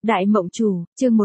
Đại Mộng Chủ, chương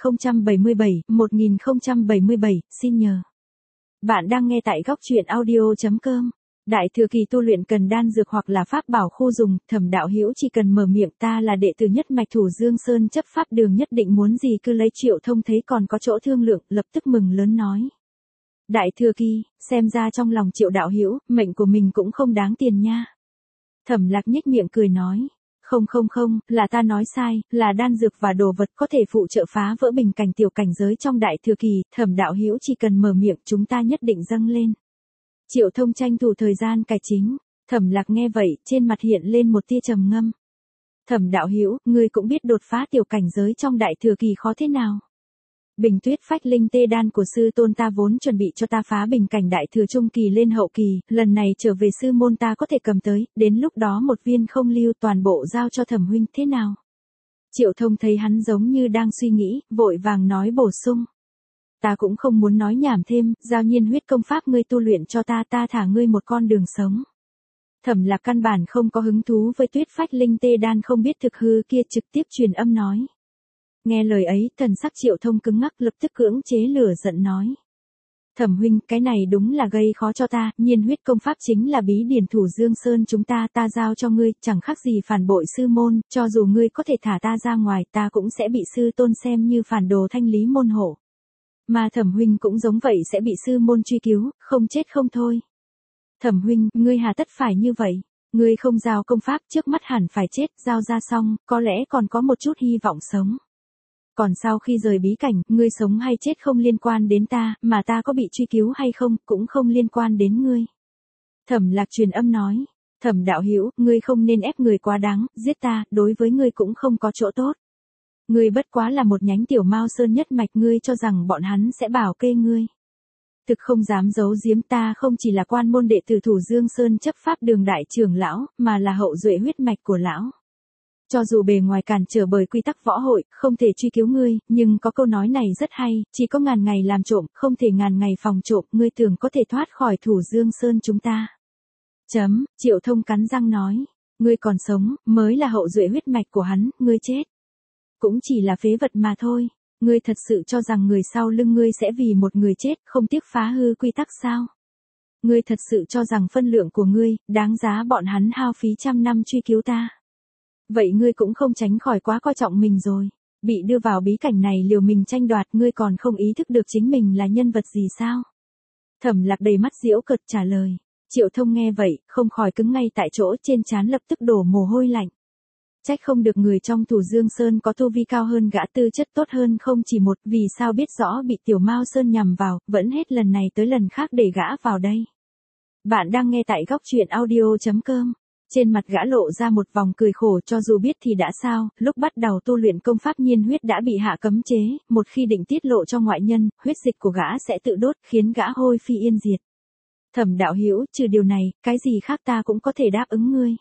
1077, xin nhờ. Bạn đang nghe tại góc truyện audio.com. Đại thừa kỳ tu luyện cần đan dược hoặc là pháp bảo khu dùng, Thẩm Đạo Hữu chỉ cần mở miệng ta là đệ tử nhất mạch Thủ Dương Sơn chấp pháp đường nhất định muốn gì cứ lấy. Triệu Thông thấy còn có chỗ thương lượng, lập tức mừng lớn nói. Đại thừa kỳ, xem ra trong lòng Triệu đạo hữu, mệnh của mình cũng không đáng tiền nha. Thẩm Lạc nhếch miệng cười nói. Không, là ta nói sai, là đan dược và đồ vật có thể phụ trợ phá vỡ bình cảnh tiểu cảnh giới trong đại thừa kỳ, Thẩm đạo hữu chỉ cần mở miệng chúng ta nhất định dâng lên. Triệu Thông tranh thủ thời gian cải chính, Thẩm Lạc nghe vậy, trên mặt hiện lên một tia trầm ngâm. Thẩm đạo hữu, ngươi cũng biết đột phá tiểu cảnh giới trong đại thừa kỳ khó thế nào. Bình Tuyết Phách Linh Tê Đan của sư tôn ta vốn chuẩn bị cho ta phá bình cảnh đại thừa trung kỳ lên hậu kỳ, lần này trở về sư môn ta có thể cầm tới, đến lúc đó một viên không lưu toàn bộ giao cho Thẩm huynh thế nào. Triệu Thông thấy hắn giống như đang suy nghĩ, vội vàng nói bổ sung. Ta cũng không muốn nói nhảm thêm, giao nhiên huyết công pháp ngươi tu luyện cho ta thả ngươi một con đường sống. Thẩm Lạc căn bản không có hứng thú với Tuyết Phách Linh Tê Đan không biết thực hư kia, trực tiếp truyền âm nói. Nghe lời ấy, thần sắc Triệu Thông cứng ngắc, lập tức cưỡng chế lửa giận nói. Thẩm huynh, cái này đúng là gây khó cho ta, nhiên huyết công pháp chính là bí điển Thủ Dương Sơn chúng ta giao cho ngươi, chẳng khác gì phản bội sư môn, cho dù ngươi có thể thả ta ra ngoài ta cũng sẽ bị sư tôn xem như phản đồ thanh lý môn hộ. Mà Thẩm huynh cũng giống vậy sẽ bị sư môn truy cứu, không chết không thôi. Thẩm huynh, ngươi hà tất phải như vậy, ngươi không giao công pháp trước mắt hẳn phải chết, giao ra xong, có lẽ còn có một chút hy vọng sống. Còn sau khi rời bí cảnh, ngươi sống hay chết không liên quan đến ta, mà ta có bị truy cứu hay không, cũng không liên quan đến ngươi. Thẩm Lạc truyền âm nói, Thẩm đạo hữu, ngươi không nên ép người quá đáng, giết ta, đối với ngươi cũng không có chỗ tốt. Ngươi bất quá là một nhánh tiểu Mao Sơn nhất mạch, ngươi cho rằng bọn hắn sẽ bảo kê ngươi. Thực không dám giấu giếm, ta không chỉ là quan môn đệ tử Thủ Dương Sơn chấp pháp đường đại trưởng lão, mà là hậu duệ huyết mạch của lão. Cho dù bề ngoài cản trở bởi quy tắc võ hội, không thể truy cứu ngươi, nhưng có câu nói này rất hay, chỉ có ngàn ngày làm trộm, không thể ngàn ngày phòng trộm, ngươi tưởng có thể thoát khỏi Thủ Dương Sơn chúng ta. Triệu Thông cắn răng nói, ngươi còn sống, mới là hậu duệ huyết mạch của hắn, ngươi chết. Cũng chỉ là phế vật mà thôi, ngươi thật sự cho rằng người sau lưng ngươi sẽ vì một người chết, không tiếc phá hư quy tắc sao? Ngươi thật sự cho rằng phân lượng của ngươi, đáng giá bọn hắn hao phí trăm năm truy cứu ta. Vậy ngươi cũng không tránh khỏi quá coi trọng mình rồi, bị đưa vào bí cảnh này liều mình tranh đoạt, ngươi còn không ý thức được chính mình là nhân vật gì sao? Thẩm Lạc đầy mắt giễu cợt trả lời. Triệu Thông nghe vậy, không khỏi cứng ngay tại chỗ, trên trán lập tức đổ mồ hôi lạnh. Trách không được người trong Thủ Dương Sơn có tu vi cao hơn gã, tư chất tốt hơn không chỉ một, vì sao biết rõ bị tiểu Mao Sơn nhằm vào, vẫn hết lần này tới lần khác để gã vào đây. Bạn đang nghe tại góc truyện audio.com. Trên mặt gã lộ ra một vòng cười khổ, cho dù biết thì đã sao, lúc bắt đầu tu luyện công pháp nhiên huyết đã bị hạ cấm chế, một khi định tiết lộ cho ngoại nhân, huyết dịch của gã sẽ tự đốt, khiến gã hôi phi yên diệt. Thẩm đạo hữu, trừ điều này, cái gì khác ta cũng có thể đáp ứng ngươi.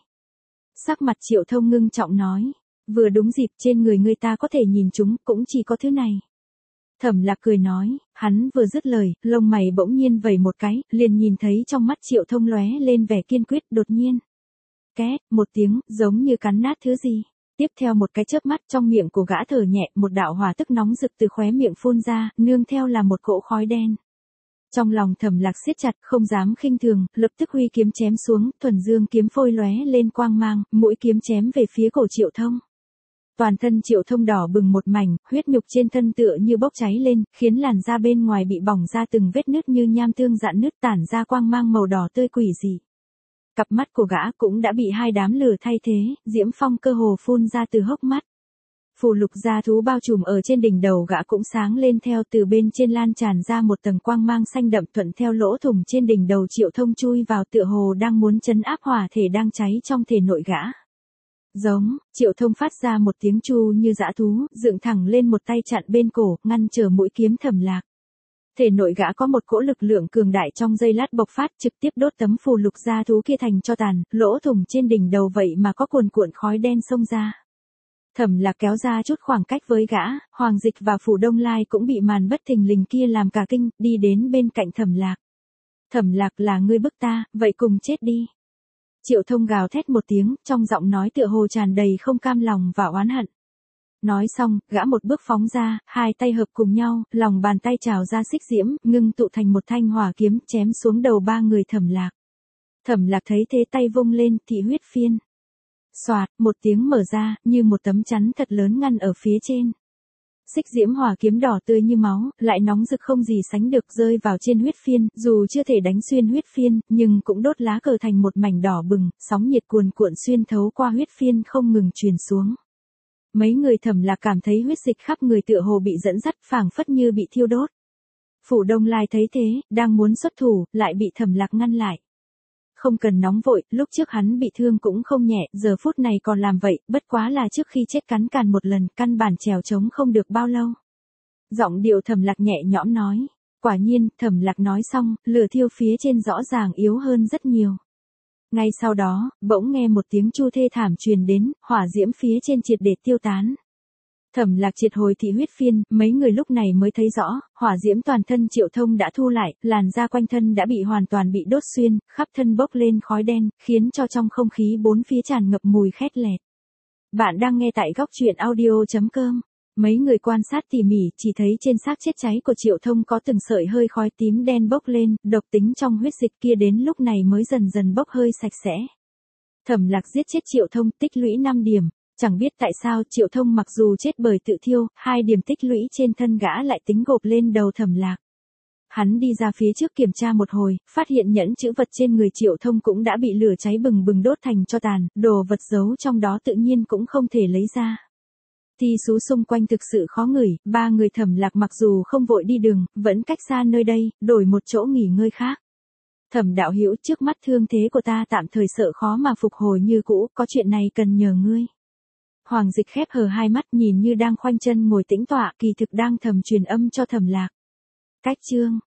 Sắc mặt Triệu Thông ngưng trọng nói, vừa đúng dịp trên người ngươi ta có thể nhìn chúng, cũng chỉ có thứ này. Thẩm Lạc cười nói, hắn vừa dứt lời, lông mày bỗng nhiên vẩy một cái, liền nhìn thấy trong mắt Triệu Thông lóe lên vẻ kiên quyết, đột nhiên. Két, một tiếng, giống như cắn nát thứ gì. Tiếp theo một cái chớp mắt, trong miệng của gã thở nhẹ, một đạo hỏa tức nóng rực từ khóe miệng phun ra, nương theo là một cỗ khói đen. Trong lòng Thẩm Lạc siết chặt, không dám khinh thường, lập tức huy kiếm chém xuống, thuần dương kiếm phôi lóe lên quang mang, mũi kiếm chém về phía cổ Triệu Thông. Toàn thân Triệu Thông đỏ bừng một mảnh, huyết nhục trên thân tựa như bốc cháy lên, khiến làn da bên ngoài bị bỏng ra từng vết nứt như nham tương rạn nứt, tản ra quang mang màu đỏ tươi quỷ dị. Cặp mắt của gã cũng đã bị hai đám lửa thay thế, diễm phong cơ hồ phun ra từ hốc mắt. Phù lục gia thú bao trùm ở trên đỉnh đầu gã cũng sáng lên theo, từ bên trên lan tràn ra một tầng quang mang xanh đậm, thuận theo lỗ thủng trên đỉnh đầu Triệu Thông chui vào, tựa hồ đang muốn trấn áp hỏa thể đang cháy trong thể nội gã. Giống, Triệu Thông phát ra một tiếng chu như dã thú, dựng thẳng lên một tay chặn bên cổ, ngăn trở mũi kiếm Thẩm Lạc. Thể nội gã có một cỗ lực lượng cường đại trong giây lát bộc phát, trực tiếp đốt tấm phù lục gia thú kia thành tro tàn, lỗ thủng trên đỉnh đầu vậy mà có cuồn cuộn khói đen xông ra. Thẩm Lạc kéo ra chút khoảng cách với gã, Hoàng Dịch và Phủ Đông Lai cũng bị màn bất thình lình kia làm cả kinh, đi đến bên cạnh Thẩm Lạc. Thẩm Lạc, là ngươi bức ta, vậy cùng chết đi. Triệu Thông gào thét một tiếng, trong giọng nói tựa hồ tràn đầy không cam lòng và oán hận. Nói xong, gã một bước phóng ra, hai tay hợp cùng nhau, lòng bàn tay trào ra xích diễm, ngưng tụ thành một thanh hỏa kiếm, chém xuống đầu ba người Thẩm Lạc. Thẩm Lạc thấy thế tay vung lên, thị huyết phiên. Xoạt, một tiếng mở ra, như một tấm chắn thật lớn ngăn ở phía trên. Xích diễm hỏa kiếm đỏ tươi như máu, lại nóng rực không gì sánh được, rơi vào trên huyết phiên, dù chưa thể đánh xuyên huyết phiên, nhưng cũng đốt lá cờ thành một mảnh đỏ bừng, sóng nhiệt cuồn cuộn xuyên thấu qua huyết phiên không ngừng truyền xuống. Mấy người Thẩm Lạc cảm thấy huyết dịch khắp người tựa hồ bị dẫn dắt, phảng phất như bị thiêu đốt. Phủ Đông Lai thấy thế, đang muốn xuất thủ, lại bị Thẩm Lạc ngăn lại. Không cần nóng vội, lúc trước hắn bị thương cũng không nhẹ, giờ phút này còn làm vậy, bất quá là trước khi chết cắn càn một lần, căn bản trèo trống không được bao lâu. Giọng điệu Thẩm Lạc nhẹ nhõm nói. Quả nhiên, Thẩm Lạc nói xong, lửa thiêu phía trên rõ ràng yếu hơn rất nhiều. Ngay sau đó, bỗng nghe một tiếng chu thê thảm truyền đến, hỏa diễm phía trên triệt để tiêu tán. Thẩm Lạc triệt hồi thị huyết phiên, mấy người lúc này mới thấy rõ, hỏa diễm toàn thân Triệu Thông đã thu lại, làn da quanh thân đã bị hoàn toàn bị đốt xuyên, khắp thân bốc lên khói đen, khiến cho trong không khí bốn phía tràn ngập mùi khét lẹt. Bạn đang nghe tại góc truyện audio.com. Mấy người quan sát tỉ mỉ, chỉ thấy trên xác chết cháy của Triệu Thông có từng sợi hơi khói tím đen bốc lên, độc tính trong huyết dịch kia đến lúc này mới dần dần bốc hơi sạch sẽ. Thẩm Lạc giết chết Triệu Thông, tích lũy 5 điểm. Chẳng biết tại sao Triệu Thông mặc dù chết bởi tự thiêu, 2 điểm tích lũy trên thân gã lại tính gộp lên đầu Thẩm Lạc. Hắn đi ra phía trước kiểm tra một hồi, phát hiện nhẫn chữ vật trên người Triệu Thông cũng đã bị lửa cháy bừng bừng đốt thành tro tàn, đồ vật giấu trong đó tự nhiên cũng không thể lấy ra. Thi sú xung quanh thực sự khó ngửi, ba người Thẩm Lạc mặc dù không vội đi đường, vẫn cách xa nơi đây, đổi một chỗ nghỉ ngơi khác. Thẩm đạo hữu, trước mắt thương thế của ta tạm thời sợ khó mà phục hồi như cũ, có chuyện này cần nhờ ngươi. Hoàng Dịch khép hờ hai mắt nhìn như đang khoanh chân ngồi tĩnh tọa, kỳ thực đang thầm truyền âm cho Thẩm Lạc. Cách chương